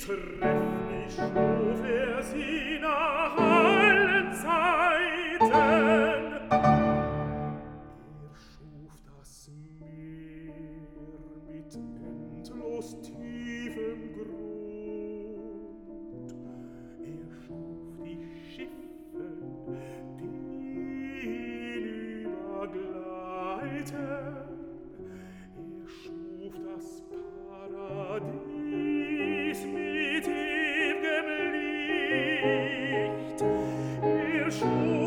trefflich schuf sie nach allen Zeiten. Schuf das Meer mit endlos tiefem Grund. Schuf die Schiffe, die hinübergleiten. Schuf das Paradies mit ew'gem Licht. Schuf